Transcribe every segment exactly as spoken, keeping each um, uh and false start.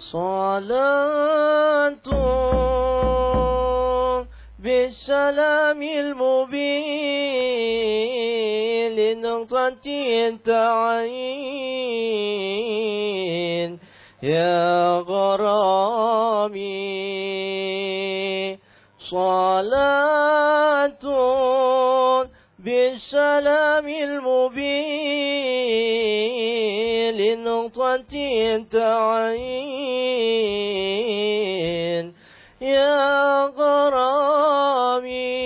صلاة بالسلام المبين لنقطة التعيين يا غرامي صلاة بالسلام المبين لنقطة التعيين يا غرامي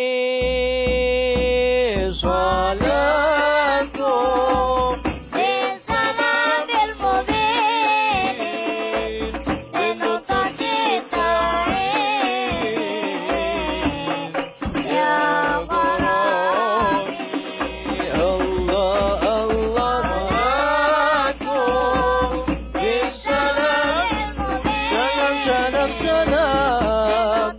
صلاة بالسلام المبين لنقطة التعيين يا غرامي الله الله صلاة بالسلام سلام سلام سلام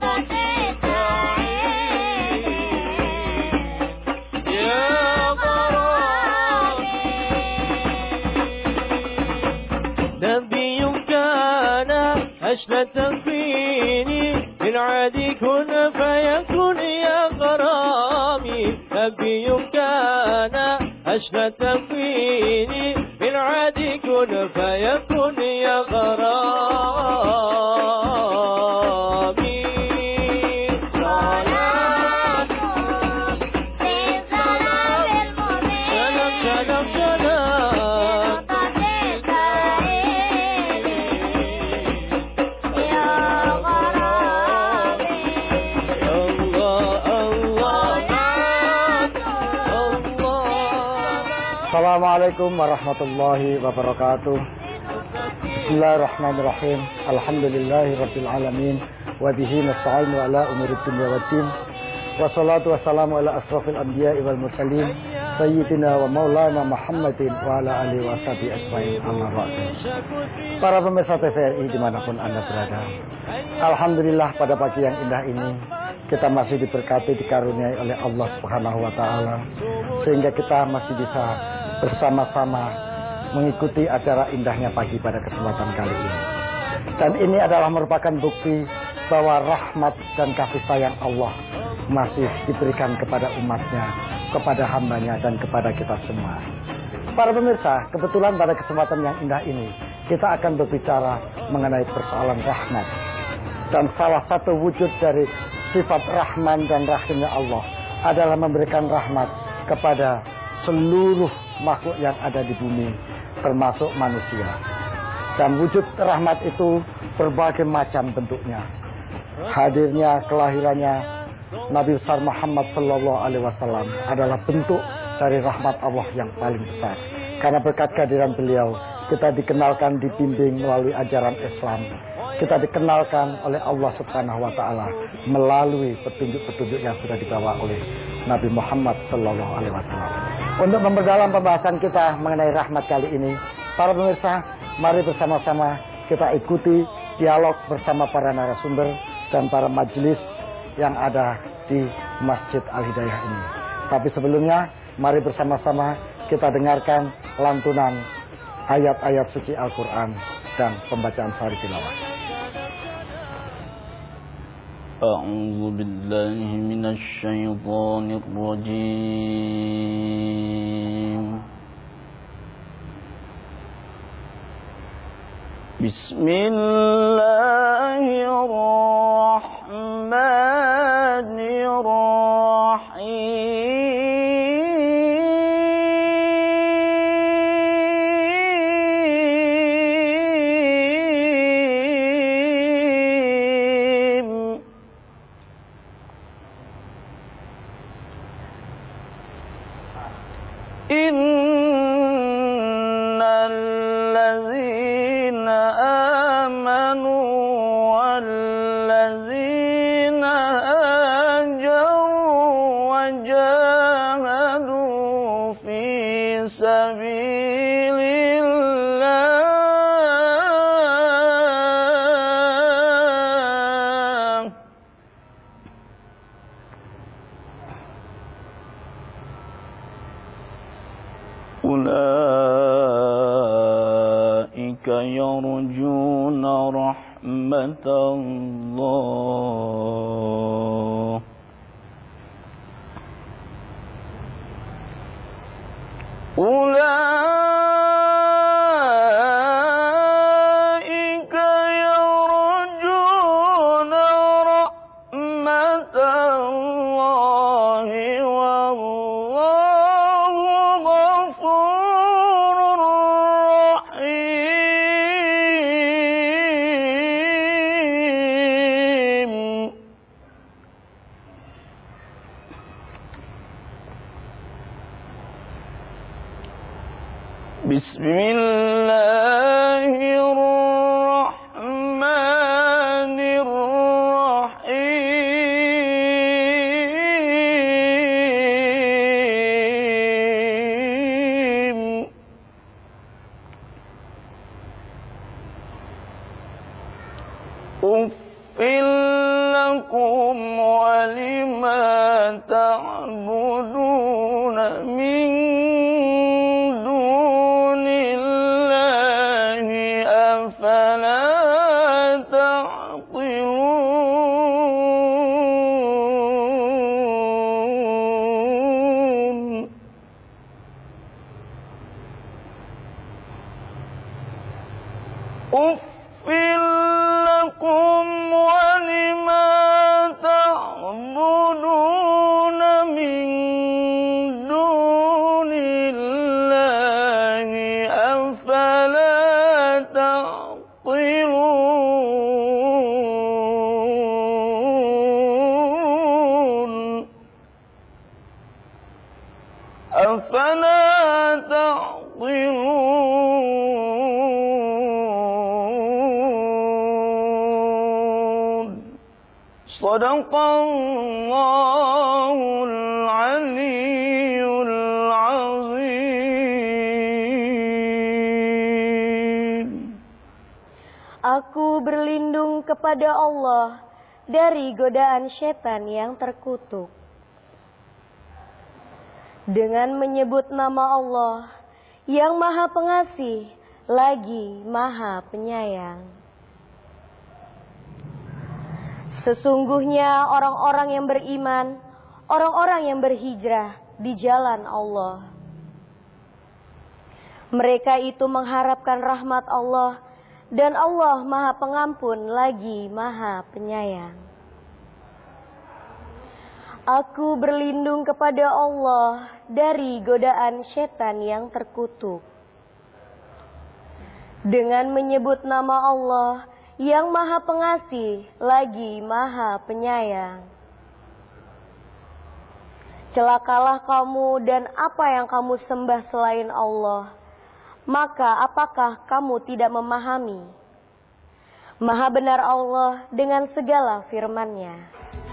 يا غرامي نبي كان أشلة فيني من عادي كن فيكن يا غرامي نبي كان أشلة فيني من عادي كن فيكن يا غرامي صلاة بالسلام المبين سلام سلام سلام لنقطة التعيين يا غرامي الله الله الله Assalamualaikum warahmatullahi wabarakatuh. Bismillahirrahmanirrahim. Alhamdulillahi rabbil alamin. Wa bihi nasta'inu ala umurid dunya waddin. Wassalatu wassalamu ala asrafil anbiya'i wal mursalin sayyidina wa maulana Muhammadin wa ala alihi wa sahbihi ajmain. Amma ba'du. Para pemirsa T V R I dimanapun Anda berada, alhamdulillah pada pagi yang indah ini kita masih diberkati, dikaruniai oleh Allah Subhanahu wa taala sehingga kita masih bisa bersama-sama mengikuti acara indahnya pagi pada kesempatan kali ini. Dan ini adalah merupakan bukti bahwa rahmat dan kasih sayang Allah masih diberikan kepada umatnya, kepada hambanya, dan kepada kita semua. Para pemirsa, kebetulan pada kesempatan yang indah ini kita akan berbicara mengenai persoalan rahmat. Dan salah satu wujud dari sifat Rahman dan Rahimnya Allah adalah memberikan rahmat kepada seluruh makhluk yang ada di bumi, termasuk manusia. Dan wujud rahmat itu berbagai macam bentuknya. Hadirnya, kelahirannya Nabi besar Muhammad Sallallahu Alaihi Wasallam adalah bentuk dari rahmat Allah yang paling besar. Karena berkat kehadiran beliau, kita dikenalkan, dibimbing melalui ajaran Islam. Kita dikenalkan oleh Allah Subhanahu wa taala melalui petunjuk-petunjuk yang sudah dibawa oleh Nabi Muhammad sallallahu alaihi wasallam. Untuk memperdalam pembahasan kita mengenai rahmat kali ini, para pemirsa, mari bersama-sama kita ikuti dialog bersama para narasumber dan para majelis yang ada di Masjid Al-Hidayah ini. Tapi sebelumnya, mari bersama-sama kita dengarkan lantunan ayat-ayat suci Al-Quran dan pembacaan sari tilawah. أعوذ بالله من الشيطان الرجيم بسم الله الرحمن الرحيم إن الذين آمنوا والذين هاجروا وجاهدوا في سبيل الله أولئك يرجون رحمة الله أولئك يرجون رحمة الله والله غفور رحيم بسم الله الرحمن الرحيم أُفٍّ لكم ولما تعبدون من دون الله أفلا تعقلون أُفٍّ لكم ولما تعبدون من دون الله أفلا تعقلون أفلا تعقلون صدق الله العلي العظيم. Aku berlindung kepada Allah dari godaan setan yang terkutuk. Dengan menyebut nama Allah yang Maha Pengasih lagi Maha Penyayang. Sesungguhnya orang-orang yang beriman, orang-orang yang berhijrah di jalan Allah. Mereka itu mengharapkan rahmat Allah, dan Allah Maha Pengampun lagi Maha Penyayang. Aku berlindung kepada Allah dari godaan setan yang terkutuk. Dengan menyebut nama Allah yang Maha Pengasih lagi Maha Penyayang. Celakalah kamu dan apa yang kamu sembah selain Allah. Maka apakah kamu tidak memahami? Maha benar Allah dengan segala firman-Nya.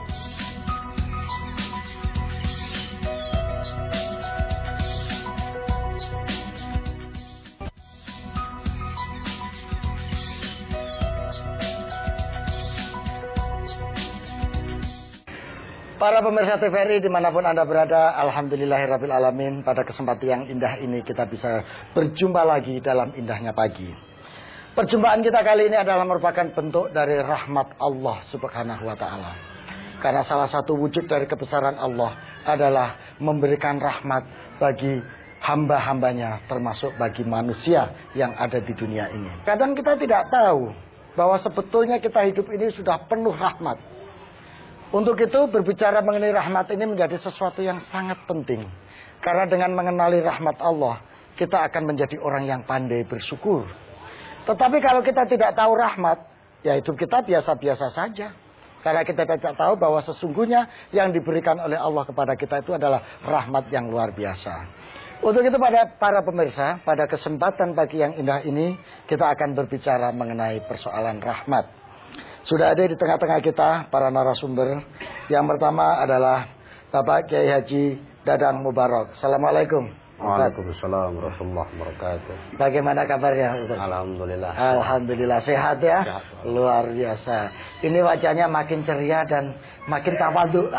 Para pemirsa T V R I dimanapun Anda berada, alhamdulillahirabbil alamin. Pada kesempatan yang indah ini kita bisa berjumpa lagi dalam indahnya pagi. Perjumpaan kita kali ini adalah merupakan bentuk dari rahmat Allah Subhanahu wa taala. Karena salah satu wujud dari kebesaran Allah adalah memberikan rahmat bagi hamba-hambanya, termasuk bagi manusia yang ada di dunia ini. Kadang kita tidak tahu bahwa sebetulnya kita hidup ini sudah penuh rahmat. Untuk itu berbicara mengenai rahmat ini menjadi sesuatu yang sangat penting. Karena dengan mengenali rahmat Allah, kita akan menjadi orang yang pandai bersyukur. Tetapi kalau kita tidak tahu rahmat, ya hidup kita biasa-biasa saja. Karena kita tidak tahu bahwa sesungguhnya yang diberikan oleh Allah kepada kita itu adalah rahmat yang luar biasa. Untuk itu pada para pemirsa, pada kesempatan pagi yang indah ini, kita akan berbicara mengenai persoalan rahmat. Sudah ada di tengah-tengah kita para narasumber. Yang pertama adalah Bapak Kiai Haji Dadang Mubarak. Assalamualaikum. Waalaikumsalam warahmatullahi wabarakatuh. Bagaimana kabarnya? Alhamdulillah. Alhamdulillah sehat ya. Sehat. Luar biasa. Ini wajahnya makin ceria dan makin tawadhu.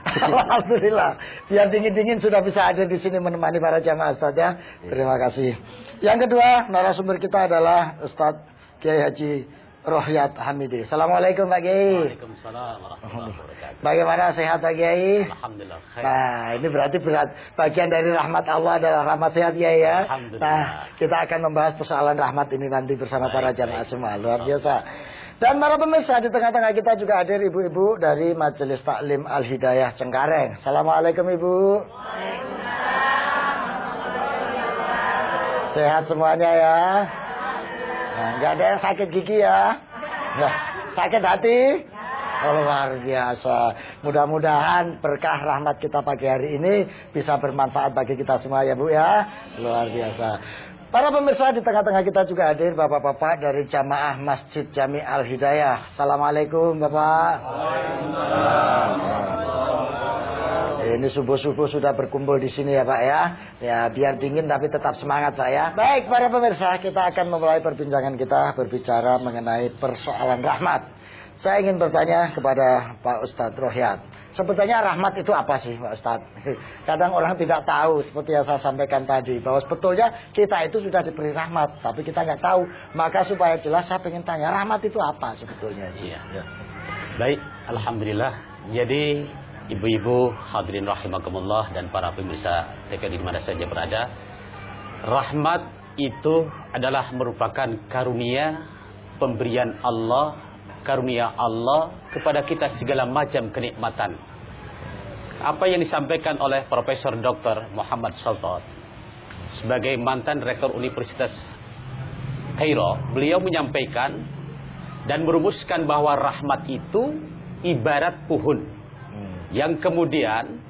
Alhamdulillah. Biar dingin-dingin sudah bisa ada di sini menemani para jamaah Ustaz ya. Terima kasih. Yang kedua, narasumber kita adalah Ustaz Kiai Haji Rohyat Hamidi. Assalamualaikum Pak Kiai. Waalaikumsalam warahmatullahi wabarakatuh. Bagaimana sehat Pak Kiai? Alhamdulillah. Khair. Nah, ini berarti berat. Bagian dari rahmat Allah adalah rahmat sehat Kiai ya. Alhamdulillah. Nah, kita akan membahas persoalan rahmat ini nanti bersama Baik, para jamaah baik. semua. Luar biasa. Dan para pemirsa, di tengah-tengah kita juga hadir ibu-ibu dari Majelis Taklim Al-Hidayah Cengkareng. Assalamualaikum Ibu. Sehat semuanya ya. Nah, nggak ada yang sakit gigi ya. Nah, sakit hati. Oh, luar biasa. Mudah-mudahan berkah rahmat kita pagi hari ini bisa bermanfaat bagi kita semua ya Bu ya. Luar biasa. Para pemirsa, di tengah-tengah kita juga hadir bapak-bapak dari jamaah Masjid Jami Al-Hidayah. Assalamualaikum Bapak. Ini subuh-subuh sudah berkumpul di sini ya Pak ya. Ya biar dingin tapi tetap semangat Pak ya. Baik para pemirsa, kita akan memulai perbincangan kita berbicara mengenai persoalan rahmat. Saya ingin bertanya kepada Pak Ustadz Rohyat. Sebetulnya rahmat itu apa sih Pak Ustadz? Kadang orang tidak tahu seperti yang saya sampaikan tadi. Bahwa sebetulnya kita itu sudah diberi rahmat. Tapi kita nggak tahu. Maka supaya jelas saya ingin tanya. Rahmat itu apa sebetulnya? Iya. Ya. Baik. Alhamdulillah. Jadi ibu-ibu hadirin rahimakumullah dan para pemirsa T V di mana saja berada. Rahmat itu adalah merupakan karunia pemberian Allah. Karunia Allah kepada kita segala macam kenikmatan. Apa yang disampaikan oleh Profesor Doktor Muhammad Sultan sebagai mantan rektor Universitas Kairo, beliau menyampaikan dan merumuskan bahwa rahmat itu ibarat pohon yang kemudian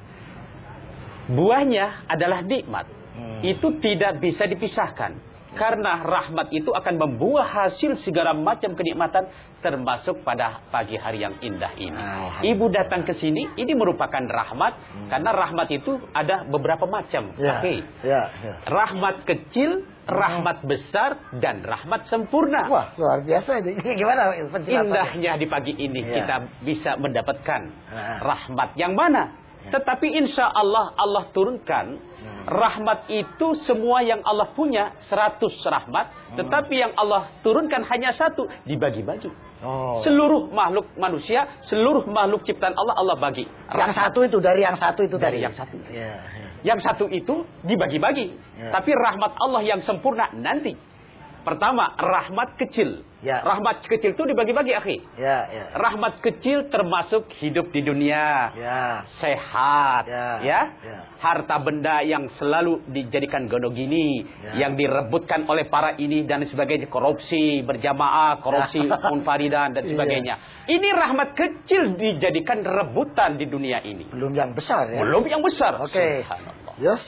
buahnya adalah nikmat. Itu tidak bisa dipisahkan. Karena rahmat itu akan membuah hasil segala macam kenikmatan termasuk pada pagi hari yang indah ini. Ibu datang ke sini, ini merupakan rahmat hmm. karena rahmat itu ada beberapa macam. Ya, okay. ya, ya. Rahmat kecil, rahmat besar dan rahmat sempurna. Wah, luar biasa ini. Gimana indahnya di pagi ini ya. Kita bisa mendapatkan ya. Rahmat yang mana? Ya. Tetapi insya Allah Allah turunkan hmm. rahmat itu semua yang Allah punya seratus rahmat, hmm. tetapi yang Allah turunkan hanya satu, dibagi-bagi. Oh. Seluruh makhluk manusia, seluruh makhluk ciptaan Allah Allah bagi. Yang rahmat. Satu itu dari yang satu itu dari tadi. yang satu. Ya, ya. Yang satu itu dibagi-bagi. Ya. Tapi rahmat Allah yang sempurna nanti. Pertama, rahmat kecil. Ya. Rahmat kecil itu dibagi-bagi, akhi. Ya, ya. Rahmat kecil termasuk hidup di dunia. Ya. Sehat. Ya. Ya. Ya. Harta benda yang selalu dijadikan gonogini. Ya. Yang direbutkan oleh para ini dan sebagainya. Korupsi berjamaah, korupsi munfaridan dan sebagainya. Ya. Ini rahmat kecil dijadikan rebutan di dunia ini. Belum yang besar ya? Belum yang besar. Oke. Okay. Yes.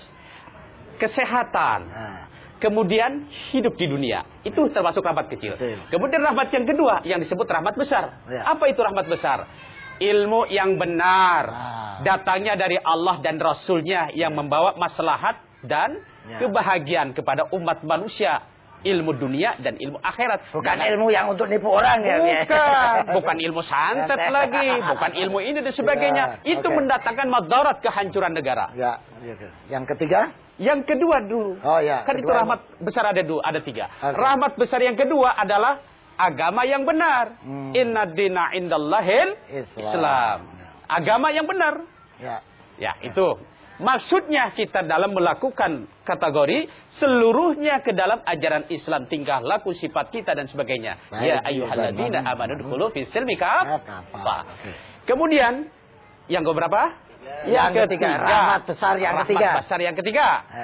Kesehatan. Nah. Kemudian hidup di dunia. Itu termasuk rahmat kecil. Betul. Kemudian rahmat yang kedua yang disebut rahmat besar. Ya. Apa itu rahmat besar? Ilmu yang benar. Ah. Datangnya dari Allah dan Rasulnya yang membawa maslahat dan ya. Kebahagiaan kepada umat manusia. Ilmu dunia dan ilmu akhirat. Bukan dan ilmu yang untuk nipu orang ya. Bukan. Bukan ilmu santet lagi. Bukan ilmu ini dan sebagainya. Ya. Itu okay. Mendatangkan madarat kehancuran negara. Ya. Yang ketiga? Yang kedua dulu. Oh ya. Kan kedua itu rahmat ini. Besar ada dua, ada tiga. Okay. Rahmat besar yang kedua adalah agama yang benar. Hmm. Inna dina indallahil Islam. Islam. Agama yang benar. Ya. Ya, itu. Maksudnya kita dalam melakukan kategori seluruhnya ke dalam ajaran Islam, tingkah laku, sifat kita dan sebagainya. Baik, ya ayyuhalladzina amanu dkhulu fis silmi kaffah. Kemudian yang keberapa? Yang, yang ketiga, ketiga, rahmat besar yang rahmat ketiga. besar yang ketiga. Ya.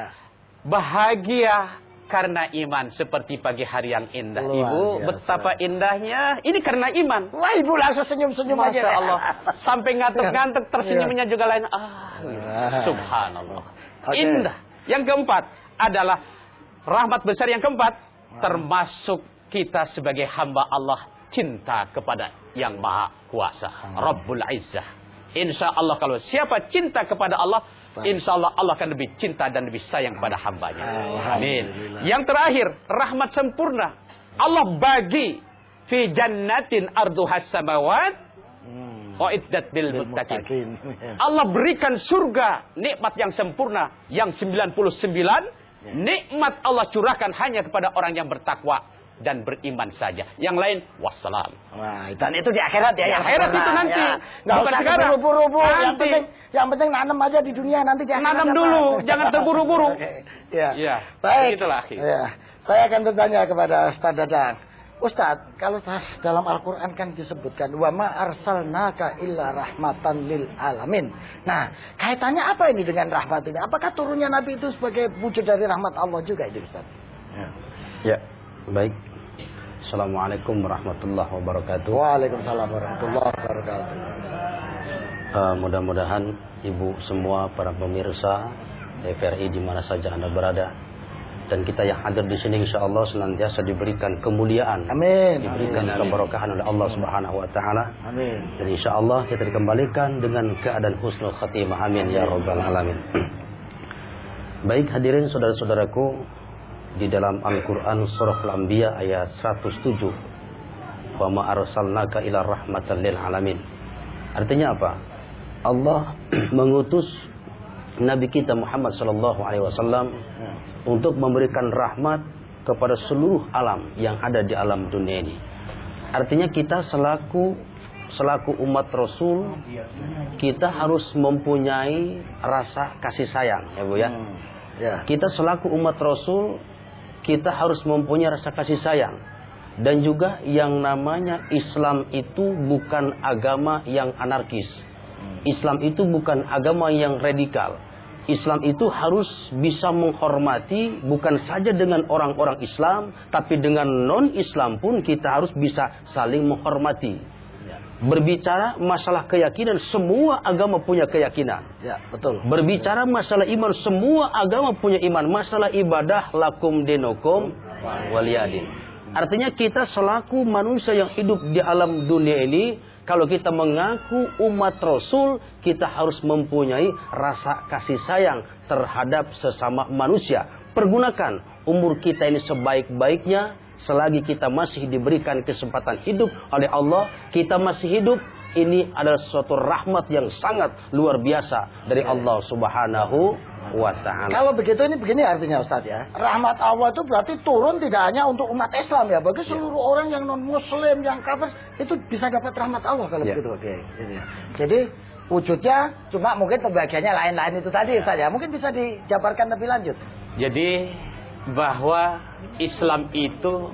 Bahagia karena iman seperti pagi hari yang indah. Luar Ibu, biasa. Betapa indahnya. Ini karena iman. Wah, Ibu langsung senyum-senyum aja. Masya Allah. Sampai ngantuk-ngantuk tersenyumnya juga lain. Ah, subhanallah. Okay. Indah. Yang keempat adalah rahmat besar yang keempat. Termasuk kita sebagai hamba Allah cinta kepada yang maha kuasa. Rabbul Izzah. Insya Allah kalau siapa cinta kepada Allah, insya Allah Allah akan lebih cinta dan lebih sayang kepada hambanya. Amin. Yang terakhir, rahmat sempurna. Allah bagi fi jannatin arduhas samawat Uiddat lil muttaqin. Allah berikan surga, nikmat yang sempurna, yang sembilan puluh sembilan nikmat Allah curahkan hanya kepada orang yang bertakwa dan beriman saja. Yang lain wassalam. Nah, dan itu di akhirat ya. Di yang akhirat pernah, itu nanti. Ya. Nggak Bukan usah sekarang. terburu-buru. Yang Nanti. penting, yang penting nanam aja di dunia, nanti di akhirat. Nanam apa? dulu, jangan terburu-buru. Ya. Ya, Baik. itulah akhir. Ya. Saya akan bertanya kepada Ustaz Dadang. Ustaz, kalau dalam Al-Quran kan disebutkan wa ma arsalnaka illa rahmatan lil alamin. Nah, kaitannya apa ini dengan rahmat ini? Apakah turunnya Nabi itu sebagai wujud dari rahmat Allah juga itu, Ustaz? Ya, ya. Baik. Assalamualaikum warahmatullahi wabarakatuh. Waalaikumsalam warahmatullahi wabarakatuh. Uh, mudah-mudahan ibu semua para pemirsa T V R I di mana saja Anda berada, dan kita yang hadir di sini insyaallah senantiasa diberikan kemuliaan. Amin. Diberikan Amin. keberkahan oleh Allah Subhanahu wa taala. Amin. Dan insyaallah kita dikembalikan dengan keadaan husnul khatimah. Amin ya rabbal alamin. Baik hadirin saudara-saudaraku, di dalam Al-Qur'an surah Al-Anbiya ayat seratus tujuh, "Wa ma arsalnaka ila rahmatan lil alamin." Artinya apa? Allah mengutus Nabi kita Muhammad sallallahu alaihi wasallam untuk memberikan rahmat kepada seluruh alam yang ada di alam dunia ini. Artinya kita selaku selaku umat Rasul, kita harus mempunyai rasa kasih sayang, ya Bu ya. Hmm. Ya. Kita selaku umat Rasul, kita harus mempunyai rasa kasih sayang. Dan juga yang namanya Islam itu bukan agama yang anarkis. Islam itu bukan agama yang radikal. Islam itu harus bisa menghormati bukan saja dengan orang-orang Islam, tapi dengan non-Islam pun kita harus bisa saling menghormati. Berbicara masalah keyakinan, semua agama punya keyakinan. Ya, betul. Berbicara masalah iman, semua agama punya iman. Masalah ibadah, lakum dinukum waliyadin. Artinya kita selaku manusia yang hidup di alam dunia ini, kalau kita mengaku umat Rasul, kita harus mempunyai rasa kasih sayang terhadap sesama manusia. Pergunakan umur kita ini sebaik-baiknya. Selagi kita masih diberikan kesempatan hidup oleh Allah, kita masih hidup, ini adalah suatu rahmat yang sangat luar biasa dari Allah Subhanahu wa ta'ala. Kalau begitu ini begini artinya Ustaz ya. Rahmat Allah itu berarti turun tidak hanya untuk umat Islam ya. Bagi seluruh ya. orang yang non-muslim, yang kafir, itu bisa dapat rahmat Allah kalau ya. begitu. Oke. Jadi wujudnya cuma mungkin pembagiannya lain-lain itu tadi Ustaz ya. Mungkin bisa dijabarkan lebih lanjut. Jadi bahwa Islam itu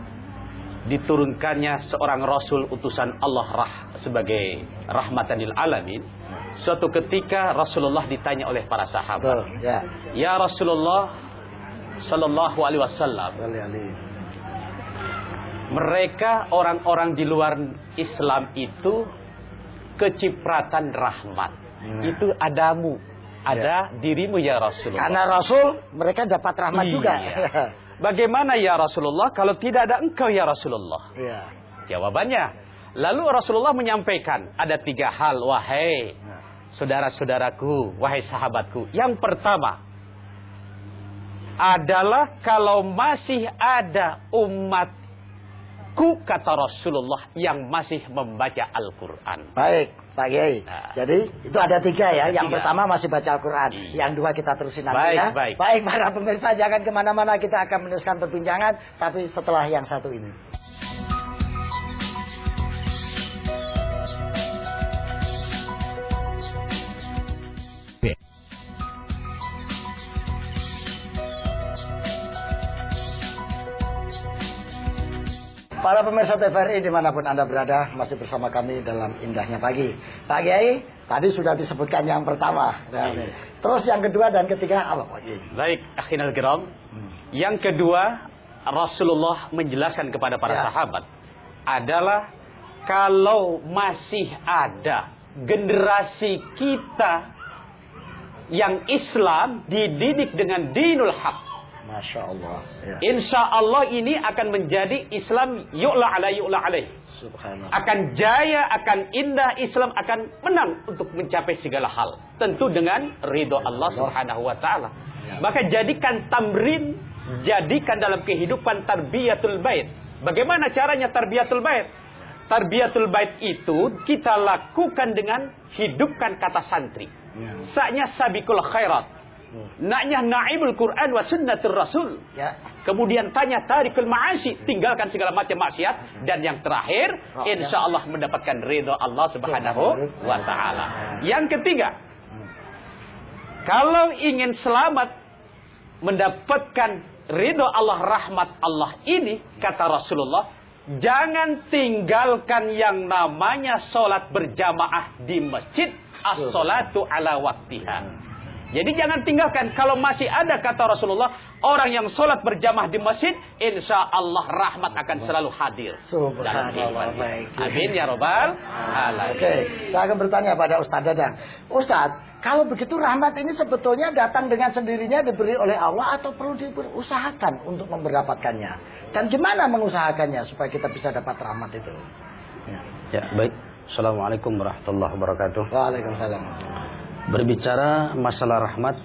diturunkannya seorang Rasul utusan Allah rah, sebagai rahmatan lil alamin. Suatu ketika Rasulullah ditanya oleh para sahabat, Betul, ya. ya Rasulullah sallallahu alaihi wasallam, mereka orang-orang di luar Islam itu kecipratan rahmat. Hmm. Itu adamu, ada ya. dirimu ya Rasulullah. Karena Rasul mereka dapat rahmat iya. juga. Bagaimana ya Rasulullah kalau tidak ada engkau ya Rasulullah? Iya. Jawabannya, lalu Rasulullah menyampaikan ada tiga hal, wahai saudara-saudaraku, wahai sahabatku. Yang pertama adalah kalau masih ada umatku, kata Rasulullah, yang masih membaca Al-Quran. Baik, Pak Kiai. Nah, jadi itu ada tiga ya. Yang tiga. pertama masih baca Al-Quran. Iya. Yang dua kita terusin nanti baik, ya. Baik, baik. Para pemirsa jangan kemana-mana, kita akan meneruskan perbincangan. Tapi setelah yang satu ini. Para pemirsa T V R I dimanapun Anda berada, masih bersama kami dalam indahnya pagi. Pak Kiai, tadi sudah disebutkan yang pertama. Dan terus yang kedua dan ketiga apa Pak Kiai? Baik, akhinal kiram. Hmm. Yang kedua, Rasulullah menjelaskan kepada para ya. sahabat adalah kalau masih ada generasi kita yang Islam dididik dengan dinul haq, Masya Allah. Ya. Insya Allah ini akan menjadi Islam yu'la ala yu'la alaih. Subhanallah. Akan jaya, akan indah, Islam akan menang untuk mencapai segala hal. Tentu dengan ridho Allah Subhanahu wa ta'ala. Ya. Maka jadikan tamrin, jadikan dalam kehidupan tarbiyatul bait. Bagaimana caranya tarbiyatul bait? tarbiyatul bait itu kita lakukan dengan hidupkan kata santri. Saknya sabikul khairat. Naknya naibul Quran wa sunnatur Rasul. Ya. Kemudian tanya tarikul ma'asi, tinggalkan segala macam maksiat, dan yang terakhir insya Allah mendapatkan ridha Allah Subhanahu wa taala. Yang ketiga, kalau ingin selamat mendapatkan ridha Allah, rahmat Allah ini, kata Rasulullah, jangan tinggalkan yang namanya sholat berjamaah di masjid, as-sholatu ala waktiha. Jadi jangan tinggalkan. Kalau masih ada, kata Rasulullah, orang yang sholat berjamaah di masjid, insya Allah rahmat akan selalu hadir dalam kehidupannya. Amin ya robbal alamin. Oke, saya akan bertanya pada Ustaz Dadang. Ustaz, kalau begitu rahmat ini sebetulnya datang dengan sendirinya diberi oleh Allah atau perlu diusahakan untuk mendapatkannya? Dan gimana mengusahakannya supaya kita bisa dapat rahmat itu? Ya, ya baik. Assalamualaikum warahmatullahi wabarakatuh. Waalaikumsalam. Berbicara masalah rahmat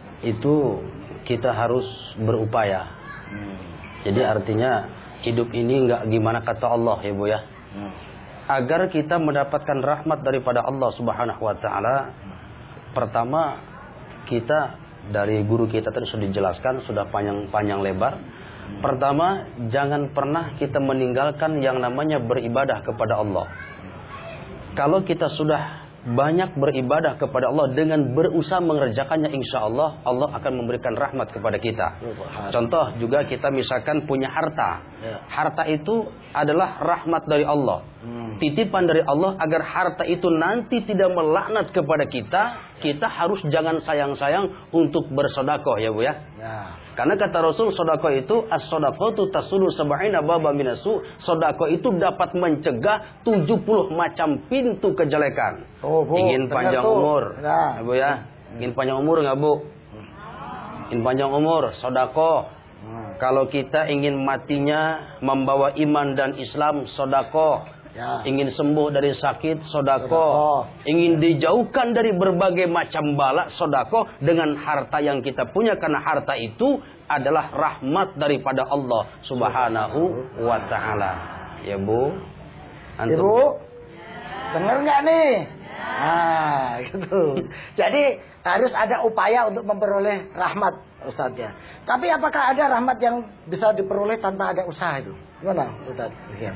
itu kita harus berupaya. Hmm. Jadi artinya hidup ini nggak gimana kata Allah ya Bu ya. Hmm. Agar kita mendapatkan rahmat daripada Allah Subhanahu Wa Taala, hmm. pertama kita dari guru kita tadi sudah dijelaskan sudah panjang-panjang lebar. Hmm. Pertama, jangan pernah kita meninggalkan yang namanya beribadah kepada Allah. Hmm. Kalau kita sudah banyak beribadah kepada Allah dengan berusaha mengerjakannya, insya Allah Allah akan memberikan rahmat kepada kita. Contoh juga kita misalkan punya harta. Harta itu adalah rahmat dari Allah, titipan dari Allah agar harta itu nanti tidak melaknat kepada kita. Kita harus jangan sayang-sayang untuk bersedekah ya Bu ya. Karena kata Rasul, sedekah itu as-sadaqatu tasulu sab'ina baba minasu. Sedekah itu dapat mencegah tujuh puluh macam pintu kejelekan. Oh, Bu, ingin panjang tuh. umur. Nah. Ya, Bu ya. Ingin panjang umur enggak, Bu? Ingin panjang umur, sedekah. Hmm. Kalau kita ingin matinya membawa iman dan Islam, sedekah. Ya. Ingin sembuh dari sakit, sedekah. Ingin dijauhkan dari berbagai macam bala, sedekah dengan harta yang kita punya, karena harta itu adalah rahmat daripada Allah Subhanahu wa taala. Ya Bu. Antum. Ibu, dengar nggak nih? Nah, gitu. Jadi harus ada upaya untuk memperoleh rahmat, Ustaz ya. Tapi apakah ada rahmat yang bisa diperoleh tanpa ada usaha itu? Gimana, Ustaz? Ya.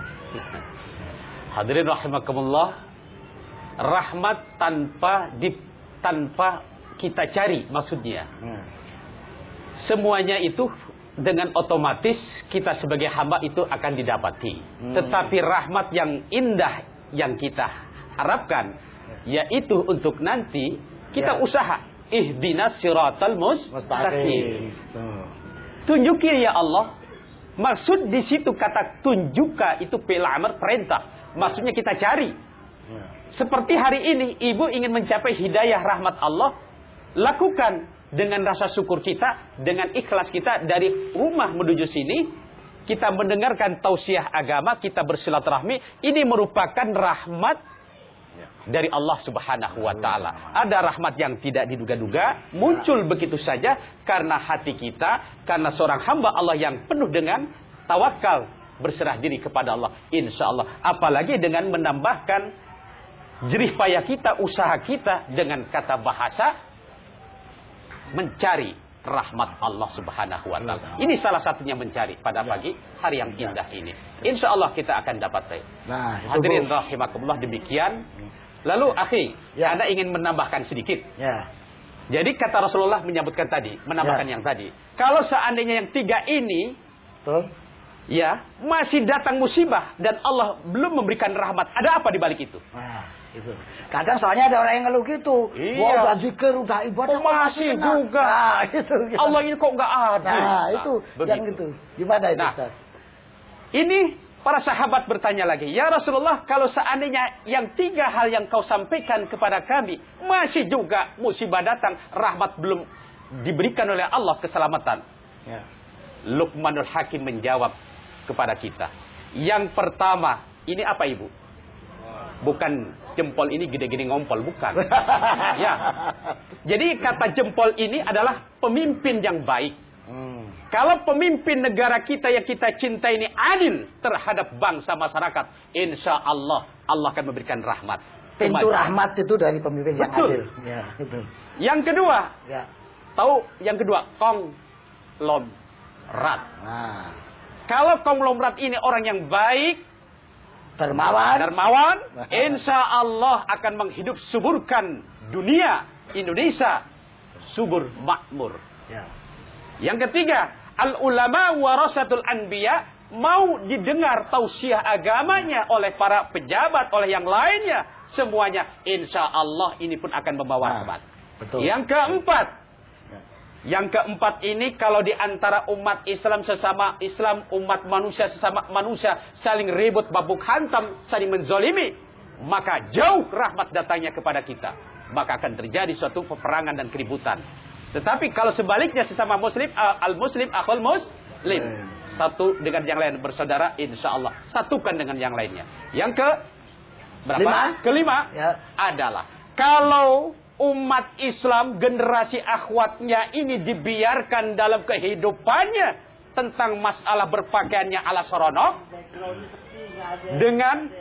Hadirin rahimakumullah, rahmat tanpa di, tanpa kita cari maksudnya. Hmm. Semuanya itu dengan otomatis kita sebagai hamba itu akan didapati. Hmm. Tetapi rahmat yang indah yang kita harapkan yaitu untuk nanti kita ya. usaha. Ihdinas siratal mustaqim. Tunjuki ya Allah. Maksud di situ kata tunjuka itu fi'il amr, perintah. Maksudnya kita cari. Seperti hari ini ibu ingin mencapai hidayah rahmat Allah, lakukan dengan rasa syukur kita, dengan ikhlas kita dari rumah menuju sini, kita mendengarkan tausiah agama, kita bersilaturahmi, ini merupakan rahmat dari Allah Subhanahu wa taala. Ada rahmat yang tidak diduga-duga, muncul begitu saja karena hati kita, karena seorang hamba Allah yang penuh dengan tawakal, berserah diri kepada Allah, insya Allah. Apalagi dengan menambahkan jerih payah kita, usaha kita dengan kata bahasa mencari rahmat Allah Subhanahu wa taala. Ini salah satunya mencari pada pagi hari yang indah ini. Insya Allah kita akan dapat. Nah, hadirin rahimakumullah, demikian. Lalu akhi, ya. Anda ingin menambahkan sedikit. Ya. Jadi kata Rasulullah menyebutkan tadi, menambahkan ya. yang tadi. Kalau seandainya yang tiga ini, Tuh. ya masih datang musibah dan Allah belum memberikan rahmat, ada apa di balik itu? Nah, itu. Kadang soalnya ada orang yang ngeluh gitu. Iya. Wah, udah zikir, udah ibadah, oh, masih juga. Nah, itu, gitu. Allah ini kok nggak ada? Nah, itu nah, yang gitu. Gimana itu? Nah, ini para sahabat bertanya lagi, ya Rasulullah, kalau seandainya yang tiga hal yang kau sampaikan kepada kami masih juga musibah datang, rahmat belum diberikan oleh Allah, keselamatan. Ya. Luqmanul Hakim menjawab kepada kita. Yang pertama, ini apa ibu? Bukan jempol ini gede-gede ngompol, bukan. Ya. Jadi kata jempol ini adalah pemimpin yang baik. Hmm. Kalau pemimpin negara kita yang kita cintai ini adil terhadap bangsa masyarakat, insya Allah Allah akan memberikan rahmat. Pintu rahmat itu dari pemimpin yang Betul. adil. Ya, itu. Yang kedua, Ya. tahu yang kedua, konglomerat. Nah, Kalau konglomerat ini orang yang baik, dermawan, dermawan, insya Allah akan menghidup suburkan dunia Indonesia subur makmur. Ya. Yang ketiga, al ulama warasatul anbiya, mau didengar tausiah agamanya oleh para pejabat, oleh yang lainnya, semuanya insya Allah ini pun akan membawa rahmat. Betul. Yang keempat, yang keempat ini kalau di antara umat Islam sesama Islam, umat manusia sesama manusia saling ribut babuk hantam, saling menzolimi, maka jauh rahmat datangnya kepada kita. Maka akan terjadi suatu peperangan dan keributan. Tetapi kalau sebaliknya sesama muslim, al-muslim akhul muslim, satu dengan yang lain bersaudara, insya Allah satukan dengan yang lainnya. Yang ke berapa? Lima. Kelima Ya. adalah kalau umat Islam generasi akhwatnya ini dibiarkan dalam kehidupannya tentang masalah berpakaiannya ala seronok, dengan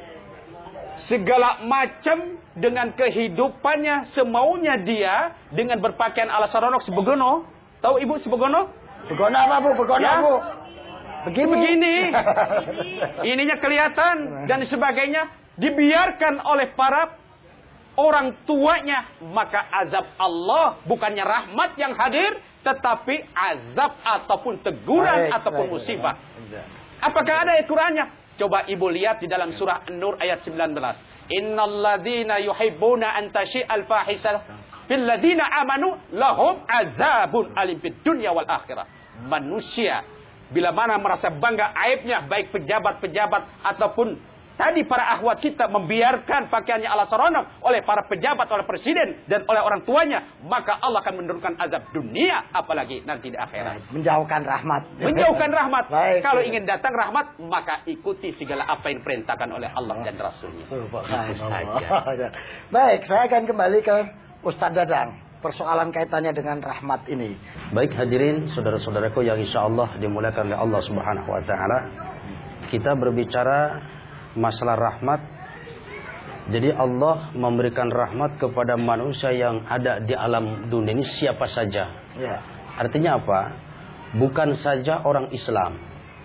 segala macam, dengan kehidupannya semaunya dia, dengan berpakaian ala seronok sebegono. Tahu ibu sebegono? Begono apa bu? Begono Ya. bu? Begini. Begini. Ininya kelihatan dan sebagainya, dibiarkan oleh para orang tuanya, maka azab Allah bukannya rahmat yang hadir, tetapi azab ataupun teguran Baik, ataupun baik, musibah. baik. Apakah ada ayat Qur'annya? Coba ibu lihat di dalam surah An-Nur ayat sembilan belas. Innalladzina yuhibbuna an tashi'al fahisah fil ladzina amanu lahum azabun alim fid dunya wal akhirah. Manusia bila mana merasa bangga aibnya, baik pejabat-pejabat ataupun tadi para akhwat kita membiarkan pakaiannya ala seronok oleh para pejabat, oleh presiden dan oleh orang tuanya, maka Allah akan menurunkan azab dunia, apalagi nanti di akhirat. Menjauhkan rahmat. Menjauhkan rahmat. Baik. Kalau ingin datang rahmat, maka ikuti segala apa yang diperintahkan oleh Allah dan Rasulnya. Itu saja. Baik, saya akan kembali ke Ustadz Dadang. Persoalan kaitannya dengan rahmat ini. Baik hadirin, saudara-saudaraku yang insya Allah dimuliakan oleh Allah Subhanahu Wa Taala, kita berbicara masalah rahmat. Jadi Allah memberikan rahmat kepada manusia yang ada di alam dunia ini siapa saja. Ya. Artinya apa? Bukan saja orang Islam,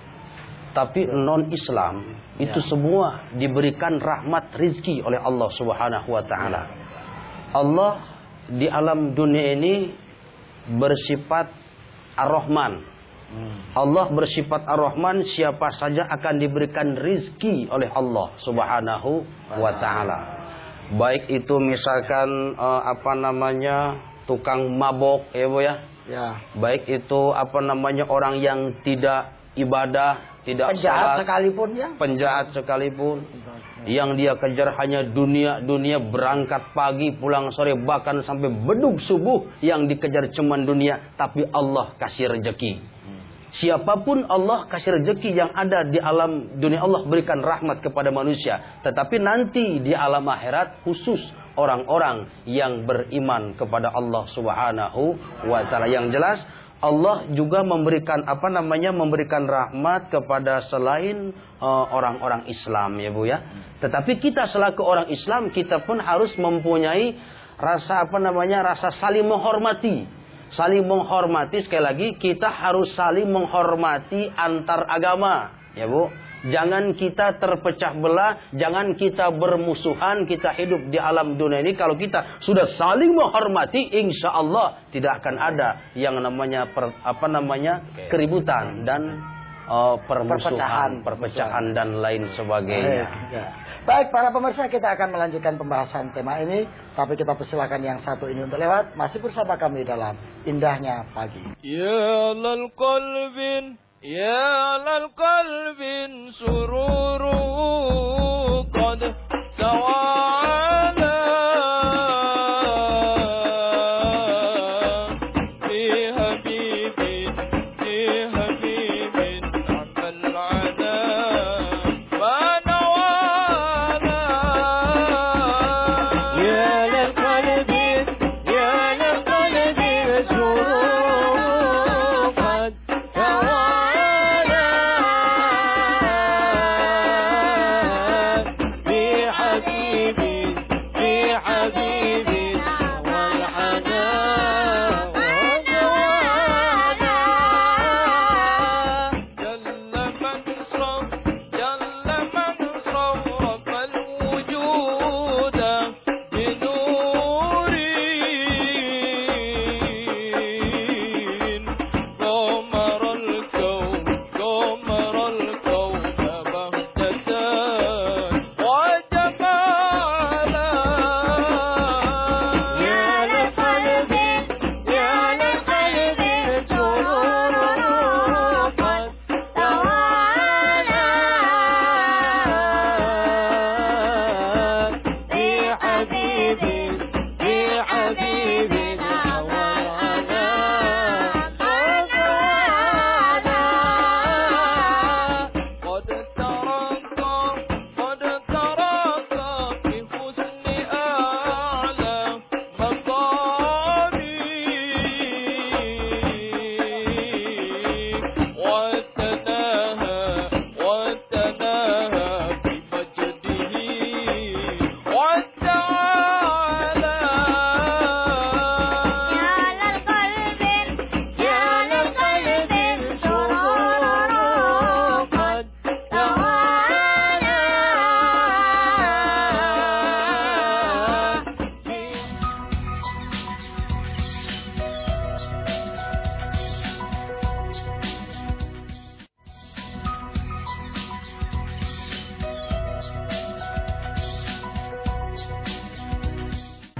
tapi non Islam itu Ya. semua diberikan rahmat rizki oleh Allah Subhanahu Wa Taala. Allah di alam dunia ini bersifat Ar-Rahman. Allah bersifat Ar-Rahman, siapa saja akan diberikan rizki oleh Allah Subhanahu wa Ta'ala. Baik itu misalkan uh, apa namanya tukang mabok, ya Bu ya. Ya. Baik itu apa namanya orang yang tidak ibadah, tidak Penjahat sholat, sekalipun ya. penjahat sekalipun, yang dia kejar hanya dunia, dunia berangkat pagi pulang sore, bahkan sampai bedug subuh yang dikejar cuman dunia, tapi Allah kasih rezeki. Siapapun Allah kasih rezeki yang ada di alam dunia, Allah berikan rahmat kepada manusia. Tetapi nanti di alam akhirat khusus orang-orang yang beriman kepada Allah Subhanahu wa Ta'ala. Yang jelas Allah juga memberikan apa namanya memberikan rahmat kepada selain uh, orang-orang Islam, ya Bu ya. Tetapi kita selaku orang Islam, kita pun harus mempunyai rasa apa namanya rasa saling menghormati. Saling menghormati, sekali lagi kita harus saling menghormati antar agama, ya Bu. Jangan kita terpecah belah, jangan kita bermusuhan, kita hidup di alam dunia ini. Kalau kita sudah saling menghormati, insya Allah tidak akan ada yang namanya per, apa namanya keributan dan uh, permusuhan, Perpecahan. perpecahan dan lain sebagainya. Ya. Baik, para pemirsa, kita akan melanjutkan pembahasan tema ini, tapi kita persilakan yang satu ini untuk lewat. Masih bersama kami dalam Indahnya Pagi. يا للقلب يا للقلب سرور قد توالى في حبيب في حبيب أعطى العنا ونوالا يا للقلب يا للقلب سرور قد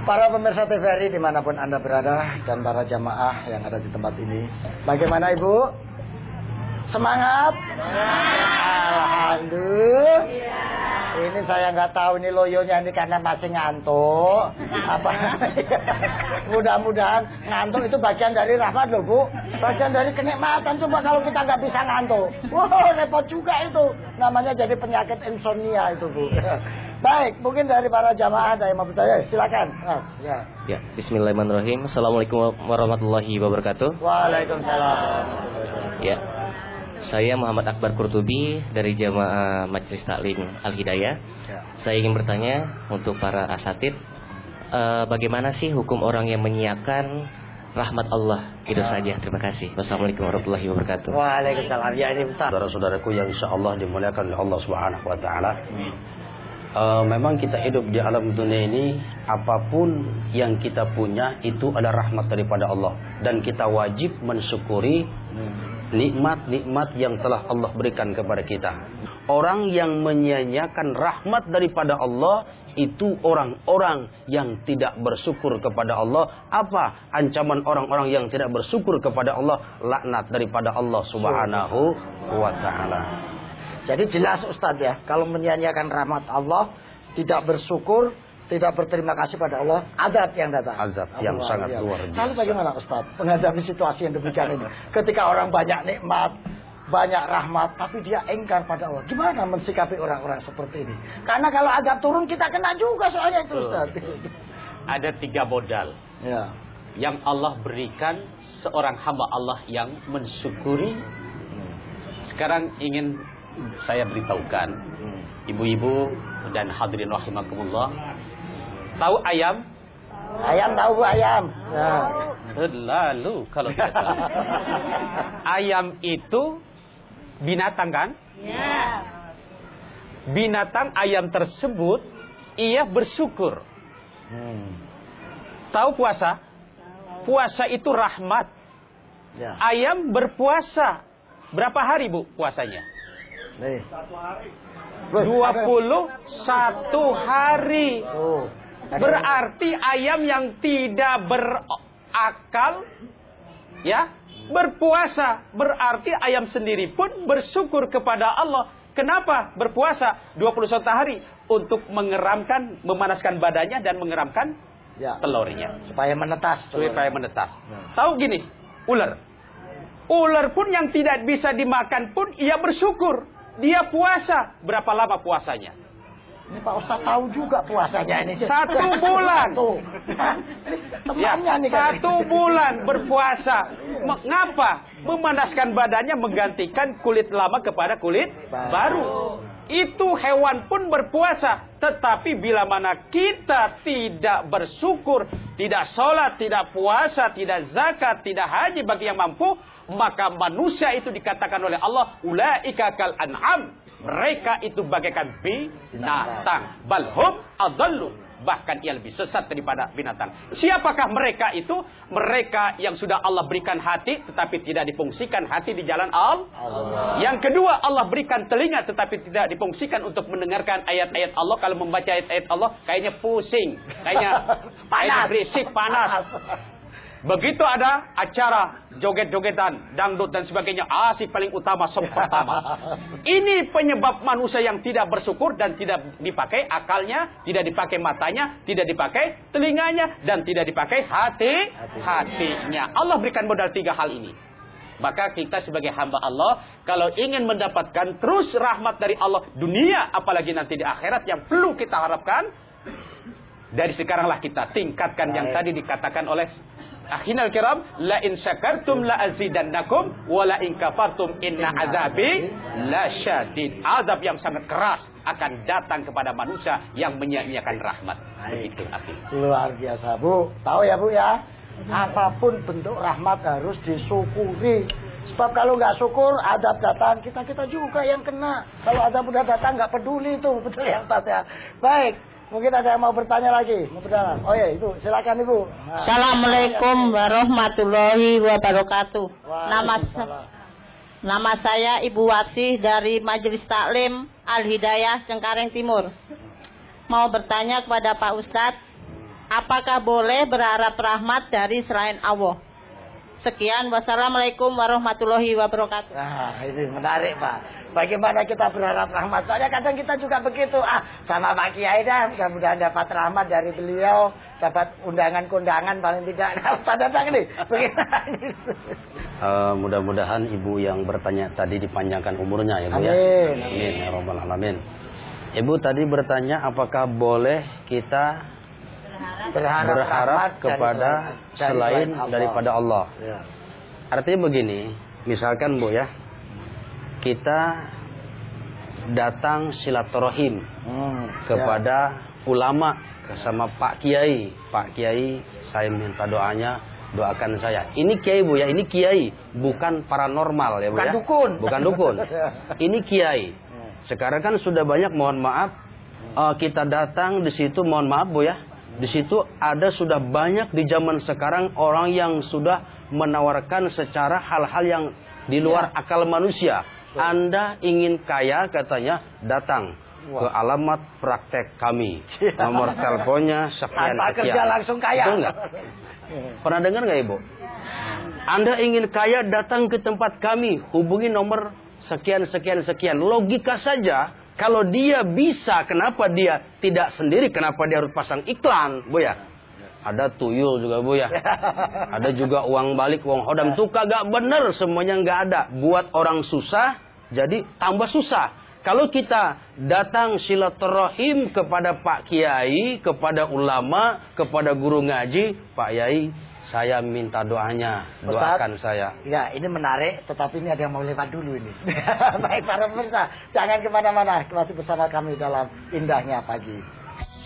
Para pemirsa T V R I dimanapun Anda berada dan para jamaah yang ada di tempat ini, bagaimana Ibu? Semangat? Alhamdulillah. Ini saya nggak tahu ini loyonya ini karena masih ngantuk. Apa? Mudah-mudahan ngantuk itu bagian dari rahmat loh Bu. Bagian dari kenikmatan. Coba kalau kita nggak bisa ngantuk, wah repot juga itu. Namanya jadi penyakit insomnia itu Bu. Baik, mungkin dari para jamaah ada yang mau bertanya, silakan. Mas, ya. Ya, Bismillahirrahmanirrahim. Assalamualaikum warahmatullahi wabarakatuh. Waalaikumsalam. Ya, saya Muhammad Akbar Kurtubi dari Jamaah Majelis Taklim Al Hidayah. Ya. Saya ingin bertanya untuk para asatid, eh, bagaimana sih hukum orang yang menyiapkan rahmat Allah? Itu Ya. saja. Terima kasih. Wassalamualaikum warahmatullahi wabarakatuh. Waalaikumsalam. Ya ini Ustaz. Saudara-saudaraku yang insyaallah dimuliakan oleh Allah Subhanahu wa taala. Uh, memang kita hidup di alam dunia ini, apapun yang kita punya itu ada rahmat daripada Allah, dan kita wajib mensyukuri nikmat-nikmat yang telah Allah berikan kepada kita. Orang yang menyia-nyiakan rahmat daripada Allah itu orang-orang yang tidak bersyukur kepada Allah. Apa ancaman orang-orang yang tidak bersyukur kepada Allah? Laknat daripada Allah Subhanahu wa taala. Jadi jelas Ustadz ya, kalau menyia-nyiakan rahmat Allah, tidak bersyukur, tidak berterima kasih pada Allah, azab yang datang. Azab yang Allah, sangat ya. luar biasa. Lalu bagaimana Ustadz menghadapi situasi yang demikian ini? Ketika orang banyak nikmat, banyak rahmat, tapi dia engkar pada Allah. Gimana mensikapi orang-orang seperti ini? Karena kalau azab turun kita kena juga soalnya itu Ustadz. Ada tiga modal Ya. yang Allah berikan seorang hamba Allah yang mensyukuri. Sekarang ingin saya beritahukan, ibu-ibu dan hadirin rahimakumullah, tahu ayam? Ayam tahu Bu ayam. Ya. Lalu kalau tidak tahu. Ayam itu binatang kan? Ya. Binatang ayam tersebut ia bersyukur. Hmm. Tahu puasa? Puasa itu rahmat. Ya. Ayam berpuasa. Berapa hari Bu puasanya? Nih. dua puluh satu hari. Oh. Berarti ayam yang tidak berakal ya, berpuasa. Berarti ayam sendiri pun bersyukur kepada Allah. Kenapa berpuasa dua puluh satu hari? Untuk mengeramkan, memanaskan badannya dan mengeramkan Ya. telurnya. Supaya menetas. Supaya menetas. Hmm. Tahu gini, ular. Ular pun yang tidak bisa dimakan pun ia bersyukur. Dia puasa. Berapa lama puasanya? Ini Pak Ustaz tahu juga puasanya ini. Satu bulan. Satu. Ya, Temannya nih kan. satu bulan berpuasa. Mengapa? Memanaskan badannya, menggantikan kulit lama kepada kulit Baru. baru. Itu hewan pun berpuasa. Tetapi bila mana kita tidak bersyukur, tidak sholat, tidak puasa, tidak zakat, tidak haji bagi yang mampu, maka manusia itu dikatakan oleh Allah, ulaika kal an'am. Mereka itu bagaikan binatang. Balhum adallu. Bahkan ia lebih sesat daripada binatang. Siapakah mereka itu? Mereka yang sudah Allah berikan hati, tetapi tidak difungsikan hati di jalan Allah. Allah. Yang kedua, Allah berikan telinga, tetapi tidak difungsikan untuk mendengarkan ayat-ayat Allah. Kalau membaca ayat-ayat Allah, kayaknya pusing. Kayaknya panas, berisik, panas. Begitu ada acara joget-jogetan, dangdut dan sebagainya, asik paling utama, som pertama. Ini penyebab manusia yang tidak bersyukur dan tidak dipakai akalnya, tidak dipakai matanya, tidak dipakai telinganya, dan tidak dipakai hati hatinya. Allah berikan modal tiga hal ini. Maka kita sebagai hamba Allah, kalau ingin mendapatkan terus rahmat dari Allah dunia, apalagi nanti di akhirat yang perlu kita harapkan, dari sekaranglah kita tingkatkan yang tadi dikatakan oleh akhinal kiram, la in syakartum la azidannakum wa la in kafartum inna azabi lasyadid. Azab yang sangat keras akan datang kepada manusia yang menyia-nyiakan rahmat. Begitu, akhi. Luar biasa, Bu. Tahu ya, Bu ya? Apapun bentuk rahmat harus disyukuri. Sebab kalau nggak syukur, azab datang, kita-kita juga yang kena. Kalau azab udah datang nggak peduli itu, betul ya Ustaz ya. Baik. Mungkin ada yang mau bertanya lagi, mau bertanya. Oh ya, Ibu, silakan Ibu. Nah. Assalamualaikum warahmatullahi wabarakatuh. Nama nama saya Ibu Wasih dari Majelis Taklim Al Hidayah Cengkareng Timur. Mau bertanya kepada Pak Ustadz, apakah boleh berharap rahmat dari selain Allah? Sekian, wassalamualaikum warahmatullahi wabarakatuh. Nah, ini menarik Pak. Bagaimana kita berharap rahmat? Soalnya kadang kita juga begitu. Ah, sama Pak Kiai dah, mudah-mudahan dapat rahmat dari beliau, dapat undangan-kondangan paling tidak. Nah, Ustaz datang nih. Bagaimana? Uh, mudah-mudahan ibu yang bertanya tadi dipanjangkan umurnya ya Bu ya. Amin. Amin ya rabbal alamin. Ibu tadi bertanya apakah boleh kita berharap, berharap kepada dari selain, selain Allah. daripada Allah. Ya. Artinya begini, misalkan Bu ya, kita datang silaturahim hmm, kepada ya. ulama, sama Pak Kiai. Pak Kiai, saya minta doanya, doakan saya. Ini Kiai Bu ya, ini Kiai, bukan paranormal ya Bu bukan ya. Dukun. Bukan dukun. Ini Kiai. Sekarang kan sudah banyak, mohon maaf, uh, kita datang di situ, mohon maaf Bu ya. Di situ ada sudah banyak di zaman sekarang orang yang sudah menawarkan secara hal-hal yang di luar ya. akal manusia. Anda ingin kaya katanya, datang Wah. ke alamat praktek kami. Nomor teleponnya sekian Tanpa sekian. kerja langsung kaya. Betul nggak? Pernah dengar nggak Ibu? Anda ingin kaya, datang ke tempat kami, hubungi nomor sekian sekian sekian. Logika saja. Kalau dia bisa, kenapa dia tidak sendiri? Kenapa dia harus pasang iklan, Bu ya? Ada tuyul juga Bu ya. Ada juga uang balik, uang hodam. Itu kagak bener, semuanya nggak ada. Buat orang susah, jadi tambah susah. Kalau kita datang silaturahim kepada Pak Kiai, kepada ulama, kepada guru ngaji, Pak Yai, saya minta doanya, doakan Ustaz, saya. Ya, ini menarik, tetapi ini ada yang mau lewat dulu ini. Baik para pemirsa, jangan kemana-mana, masih bersama kami dalam Indahnya Pagi.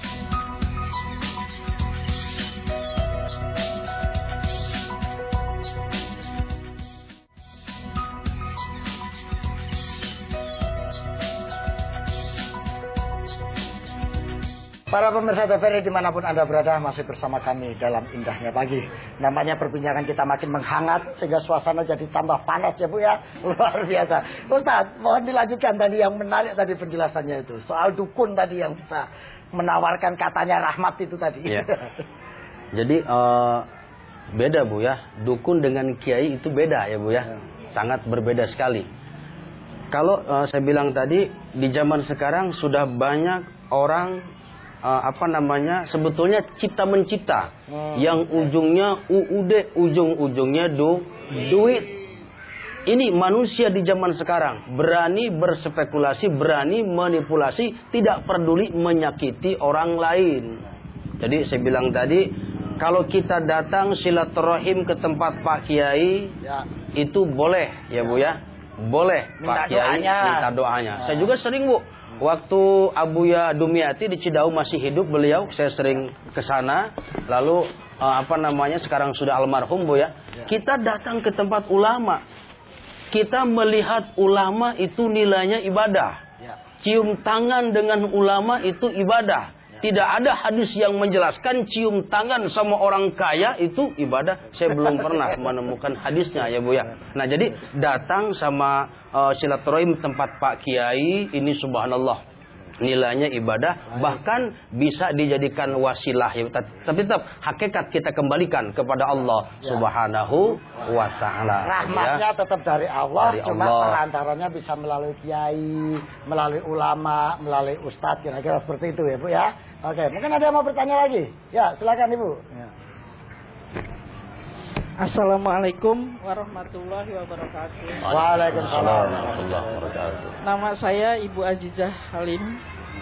Para pemirsa T V R I dimanapun Anda berada, masih bersama kami dalam Indahnya Pagi. Namanya perbincangan kita makin menghangat sehingga suasana jadi tambah panas ya Bu ya. Luar biasa. Ustaz, mohon dilanjutkan tadi yang menarik tadi penjelasannya itu. Soal dukun tadi yang bisa menawarkan katanya rahmat itu tadi. Ya. Jadi uh, beda Bu ya. Dukun dengan kiai itu beda ya Bu ya. Sangat berbeda sekali. Kalau uh, saya bilang tadi, di zaman sekarang sudah banyak orang Uh, apa namanya, sebetulnya cipta mencipta hmm. yang ujungnya U U D, ujung-ujungnya du, duit. Ini manusia di zaman sekarang berani berspekulasi, berani manipulasi, tidak peduli menyakiti orang lain. Jadi saya bilang tadi, kalau kita datang silaturahim ke tempat Pak Kiai, ya. itu boleh ya Bu ya, boleh minta Pak Kiai doanya. minta doanya. Ya. Saya juga sering Bu. Waktu Abuya Dumiati di Cidau masih hidup beliau, saya sering ke sana. Lalu uh, apa namanya, sekarang sudah almarhum Bu ya. Kita datang ke tempat ulama. Kita melihat ulama itu nilainya ibadah. Cium tangan dengan ulama itu ibadah. Tidak ada hadis yang menjelaskan cium tangan sama orang kaya itu ibadah. Saya belum pernah menemukan hadisnya ya Bu ya. Nah jadi datang sama uh, silaturahim tempat Pak Kiai ini subhanallah. Nilainya ibadah, bahkan bisa dijadikan wasilah ya. Tapi tetap hakikat kita kembalikan kepada Allah ya. Subhanahu wa ta'ala. Rahmatnya ya. tetap dari Allah, dari cuma Allah. perantaranya bisa melalui kiai, melalui ulama, melalui ustadz, kira-kira seperti itu ya Bu ya. Oke, mungkin ada yang mau bertanya lagi? Ya, silakan Ibu. Ya. Assalamualaikum warahmatullahi wabarakatuh. Waalaikumsalam warahmatullahi wabarakatuh. Nama saya Ibu Azizah Halim,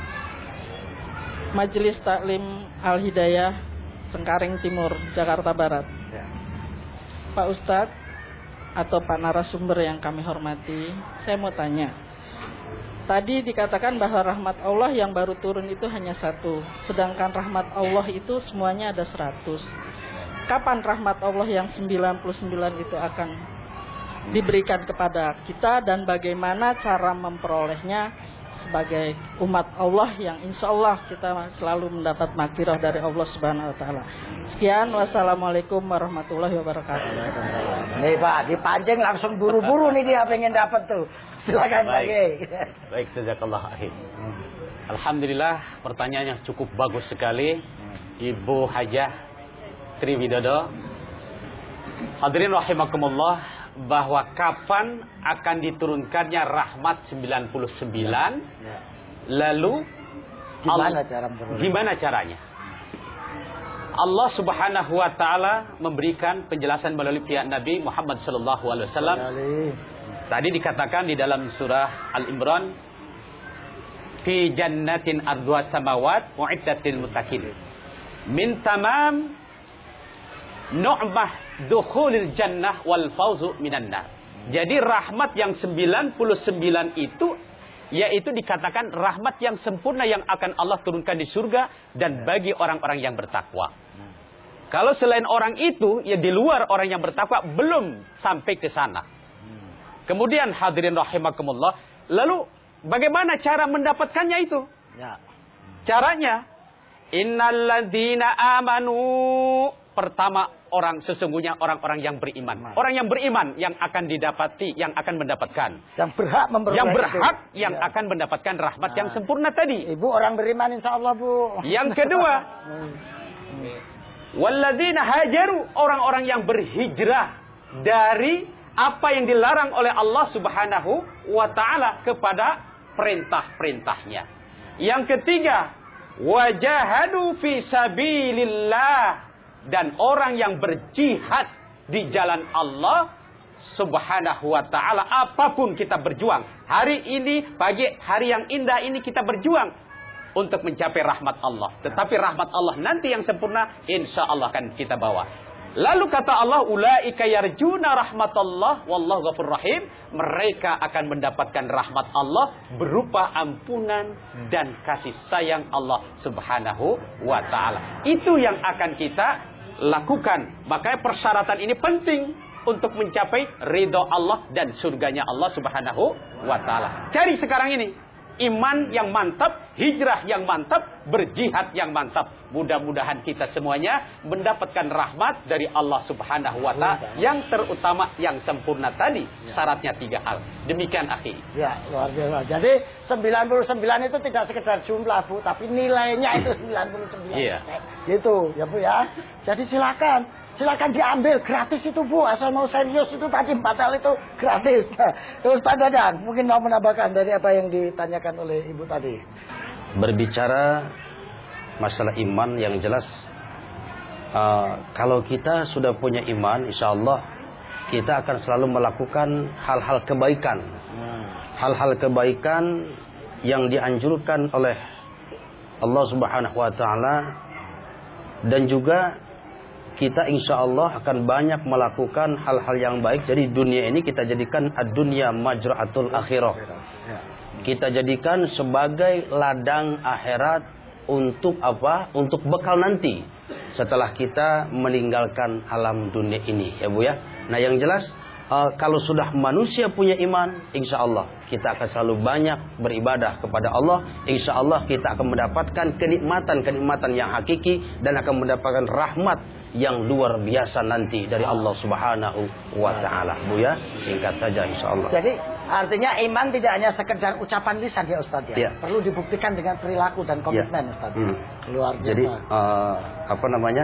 Majelis Taklim Al-Hidayah, Cengkareng Timur, Jakarta Barat. Ya. Pak Ustadz atau Pak narasumber yang kami hormati, saya mau tanya. Tadi dikatakan bahwa rahmat Allah yang baru turun itu hanya satu, sedangkan rahmat Allah itu semuanya ada seratus. Kapan rahmat Allah yang sembilan puluh sembilan itu akan diberikan kepada kita dan bagaimana cara memperolehnya sebagai umat Allah yang insya Allah kita selalu mendapat maghfirah dari Allah Subhanahu Wa Taala. Sekian, wassalamualaikum warahmatullahi wabarakatuh. Nih Pak, dipancing langsung buru-buru nih dia pengen dapat tuh. Silakan Pak Kiai. Baik, jazakallah khair. Alhamdulillah, pertanyaannya cukup bagus sekali. Ibu Hajah Triwidodo. Hadirin rahimakumullah, bahwa kapan akan diturunkannya rahmat sembilan puluh sembilan, lalu Gimana cara gimana caranya? Allah Subhanahu wa taala memberikan penjelasan melalui pihak Nabi Muhammad sallallahu alaihi wasallam. Tadi dikatakan di dalam surah Al-Imran, fi jannatin ardhuha samawat mu'iddatil muttaqin. Min tamam nu'mah dukhulil jannah wal fawzu minan nar. Jadi rahmat yang sembilan puluh sembilan itu, yaitu dikatakan rahmat yang sempurna yang akan Allah turunkan di surga dan bagi orang-orang yang bertakwa. Kalau selain orang itu, ya di luar orang yang bertakwa belum sampai ke sana. Kemudian hadirin rahimakumullah, lalu bagaimana cara mendapatkannya itu? Ya. Caranya, innalladzina amanu, pertama orang sesungguhnya orang-orang yang beriman. Orang yang beriman yang akan didapati, yang akan mendapatkan. Yang berhak memperoleh. Yang berhak itu. yang Ya. akan mendapatkan rahmat Nah. yang sempurna tadi. Ibu orang beriman insya Allah, Bu. Yang kedua, walladzina hajaru, orang-orang yang berhijrah dari apa yang dilarang oleh Allah Subhanahu wa taala kepada perintah-perintahnya. Yang ketiga, wajahadu fi sabilillah, dan orang yang berjihad di jalan Allah Subhanahu wa taala. Apapun kita berjuang, hari ini pagi hari yang indah ini kita berjuang untuk mencapai rahmat Allah. Tetapi rahmat Allah nanti yang sempurna insya Allah akan kita bawa. Lalu kata Allah, ulaika yarjuna rahmatallah wallahu ghafurur rahim. Mereka akan mendapatkan rahmat Allah berupa ampunan dan kasih sayang Allah Subhanahu wa taala. Itu yang akan kita lakukan. Makanya persyaratan ini penting untuk mencapai ridho Allah dan surganya Allah Subhanahu wa taala. Cari sekarang ini iman yang mantap, hijrah yang mantap, berjihad yang mantap. Mudah-mudahan kita semuanya mendapatkan rahmat dari Allah Subhanahu wa taala yang terutama, yang sempurna tadi. Syaratnya tiga hal. Demikian akhi. Ya, luar biasa. Jadi sembilan puluh sembilan itu tidak sekedar jumlah, Bu, tapi nilainya itu sembilan puluh sembilan. Iya. Gitu, ya Bu ya. Jadi silakan. Silakan diambil gratis itu, Bu. Asal mau serius itu tadi empat hal itu gratis. Ustaz Dadan, mungkin mau menambahkan dari apa yang ditanyakan oleh Ibu tadi. Berbicara masalah iman, yang jelas uh, kalau kita sudah punya iman, insya Allah kita akan selalu melakukan hal-hal kebaikan. Hal-hal kebaikan yang dianjurkan oleh Allah Subhanahu wa taala, dan juga kita insya Allah akan banyak melakukan hal-hal yang baik. Jadi dunia ini kita jadikan ad-dunya majra'atul akhirah. Kita jadikan sebagai ladang akhirat untuk apa? Untuk bekal nanti setelah kita meninggalkan alam dunia ini, ya Bu ya. Nah yang jelas uh, kalau sudah manusia punya iman, insya Allah kita akan selalu banyak beribadah kepada Allah. Insya Allah kita akan mendapatkan kenikmatan-kenikmatan yang hakiki dan akan mendapatkan rahmat yang luar biasa nanti dari Allah Subhanahu wa taala. Bu ya, singkat saja insya Allah. Jadi artinya iman tidak hanya sekedar ucapan lisan ya Ustaz ya. Ya. Perlu dibuktikan dengan perilaku dan komitmen ya. Ustaz. Hmm. Luar biasa. Jadi uh, apa namanya?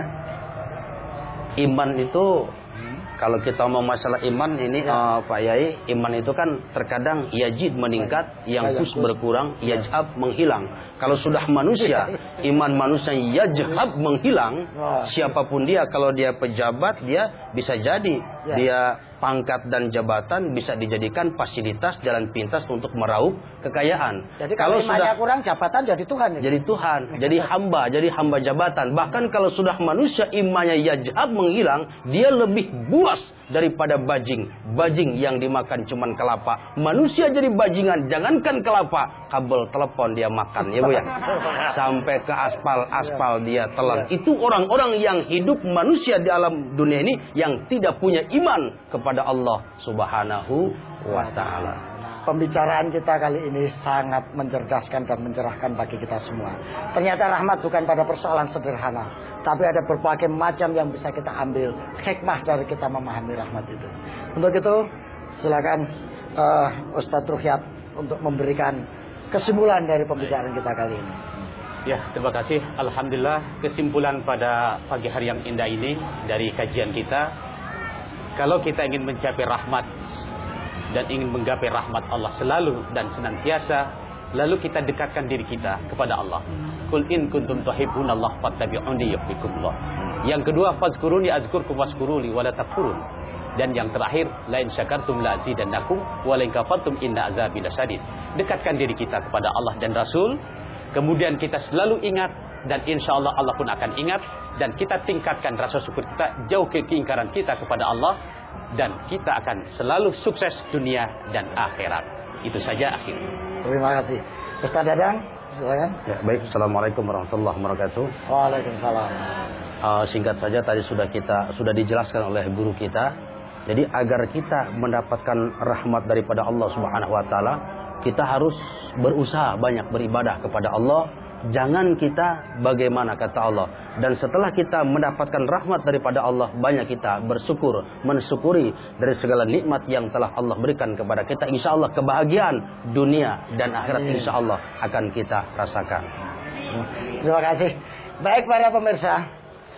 Iman itu kalau kita mau masalah iman ini ya. uh, Pak Yai, iman itu kan terkadang yajid meningkat, yang kus berkurang, yajhab menghilang. Kalau sudah manusia, iman manusia yajhab menghilang, siapapun dia, kalau dia pejabat, dia bisa jadi dia pangkat dan jabatan bisa dijadikan fasilitas jalan pintas untuk meraup kekayaan. Jadi kalau, kalau sudah kurang jabatan jadi Tuhan. Ya? Jadi Tuhan, jadi hamba, jadi hamba jabatan. Bahkan kalau sudah manusia imannya yajhab menghilang, dia lebih buas daripada bajing. Bajing yang dimakan cuman kelapa. Manusia jadi bajingan, jangankan kelapa, kabel telepon dia makan, ya Bu ya. Sampai ke aspal-aspal dia telan. Itu orang-orang yang hidup manusia di alam dunia ini yang tidak punya iman kepada Allah Subhanahu wa taala. Pembicaraan kita kali ini sangat mencerdaskan dan mencerahkan bagi kita semua. Ternyata rahmat bukan pada persoalan sederhana, tapi ada berbagai macam yang bisa kita ambil hikmah dari kita memahami rahmat itu. Untuk itu, silakan uh, Ustadz Ruhyat untuk memberikan kesimpulan dari pembicaraan kita kali ini. Ya, terima kasih. Alhamdulillah, kesimpulan pada pagi hari yang indah ini dari kajian kita, kalau kita ingin mencapai rahmat dan ingin menggapai rahmat Allah selalu dan senantiasa, lalu kita dekatkan diri kita kepada Allah. Qul in kuntum tuhibbunallah fattabi'uni yuhibbukumullah. Yang kedua, fazkuruni azkurkum washkuruli wala takfurun. Dan yang terakhir, la in syakartum la azidannakum wa la in kafartum inna azabi lasyadid. Dekatkan diri kita kepada Allah dan Rasul. Kemudian kita selalu ingat, dan insya Allah Allah pun akan ingat, dan kita tingkatkan rasa syukur kita, jauh keingkaran kita kepada Allah, dan kita akan selalu sukses dunia dan akhirat. Itu saja akhir. Terima kasih. Ustaz Dadang, silakan. Ya, baik. Assalamualaikum warahmatullahi wabarakatuh. Waalaikumsalam. Uh, singkat saja tadi sudah kita sudah dijelaskan oleh guru kita. Jadi agar kita mendapatkan rahmat daripada Allah Subhanahu wa taala, kita harus berusaha banyak beribadah kepada Allah. Jangan kita bagaimana kata Allah. Dan setelah kita mendapatkan rahmat daripada Allah, banyak kita bersyukur, mensyukuri dari segala nikmat yang telah Allah berikan kepada kita. Insya Allah kebahagiaan dunia dan akhirat insya Allah akan kita rasakan. Terima kasih. Baik para pemirsa,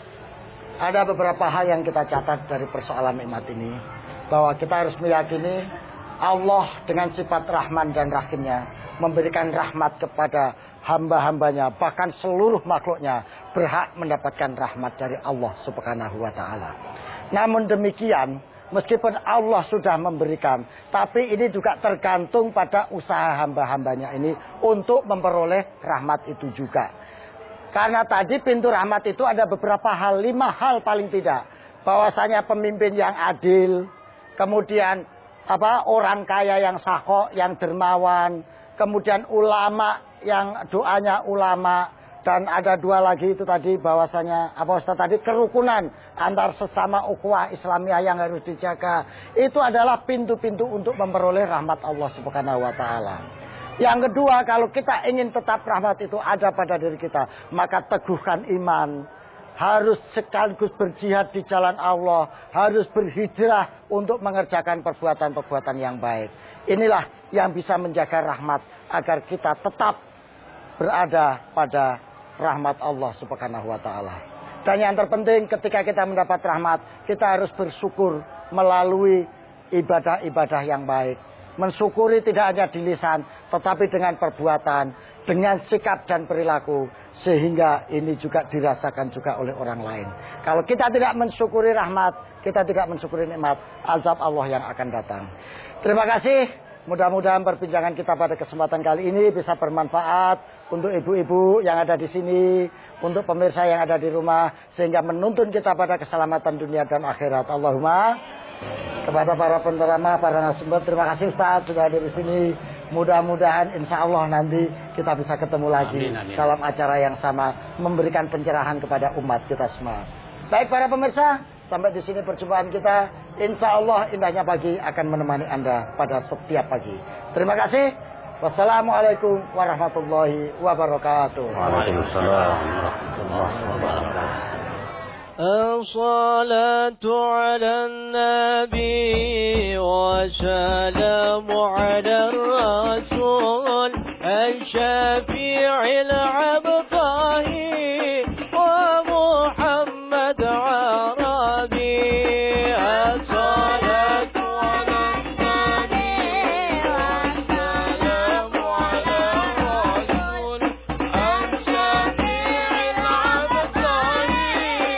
ada beberapa hal yang kita catat dari persoalan nikmat ini, bahwa kita harus meyakini Allah dengan sifat Rahman dan Rahimnya memberikan rahmat kepada hamba-hambanya, bahkan seluruh makhluknya berhak mendapatkan rahmat dari Allah Subhanahu wa taala. Namun demikian, meskipun Allah sudah memberikan, tapi ini juga tergantung pada usaha hamba-hambanya ini untuk memperoleh rahmat itu juga. Karena tadi pintu rahmat itu ada beberapa hal, lima hal paling tidak. Bahwasanya pemimpin yang adil, kemudian apa orang kaya yang sakho, yang dermawan, kemudian ulama yang doanya ulama, dan ada dua lagi itu tadi bahwasanya apa Ustaz tadi, kerukunan antar sesama ukhuwah Islamiyah yang harus dijaga. Itu adalah pintu-pintu untuk memperoleh rahmat Allah Subhanahu wa taala. Yang kedua, kalau kita ingin tetap rahmat itu ada pada diri kita, maka teguhkan iman. Harus sekaligus berjihad di jalan Allah. Harus berhijrah untuk mengerjakan perbuatan-perbuatan yang baik. Inilah yang bisa menjaga rahmat agar kita tetap berada pada rahmat Allah Subhanahu wa taala. Dan yang terpenting ketika kita mendapat rahmat, kita harus bersyukur melalui ibadah-ibadah yang baik. Mensyukuri tidak hanya di lisan, tetapi dengan perbuatan, dengan sikap dan perilaku, sehingga ini juga dirasakan juga oleh orang lain. Kalau kita tidak mensyukuri rahmat, kita tidak mensyukuri nikmat, azab Allah yang akan datang. Terima kasih. Mudah-mudahan perbincangan kita pada kesempatan kali ini bisa bermanfaat untuk ibu-ibu yang ada di sini, untuk pemirsa yang ada di rumah, sehingga menuntun kita pada keselamatan dunia dan akhirat. Allahumma. Kepada para penceramah, para narasumber, terima kasih Ustaz sudah ada di sini. Mudah-mudahan insya Allah nanti kita bisa ketemu lagi amin, amin. dalam acara yang sama, memberikan pencerahan kepada umat kita semua. Baik para pemirsa, sampai di sini perjumpaan kita. Insya Allah indahnya pagi akan menemani Anda pada setiap pagi. Terima kasih. Wassalamualaikum warahmatullahi wabarakatuh. Waalaikumsalam warahmatullahi wabarakatuh. الصلاة على النبي وسلام على الرسول الشفيع العبقري ومحمد عربي. الصلاة على النبي والسلام على الرسول الشفيع العبقري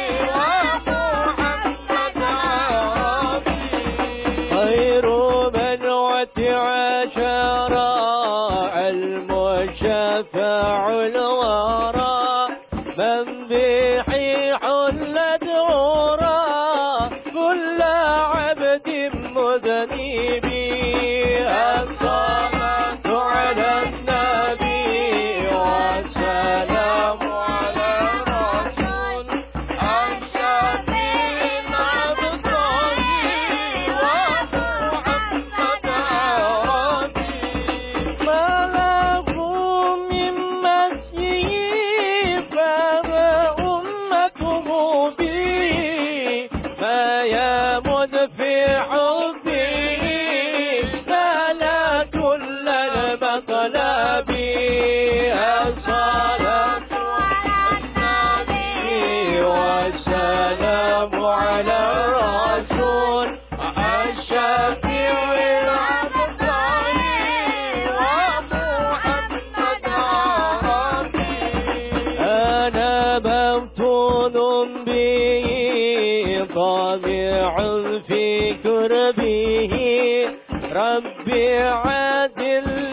خير من وتع شرع المشفع الورى من به حلت غرى كل عبد مذنب. الصلاة على النبي والسلام على الرسول الشفيع العبقري ومحمد عربي. ربي عادل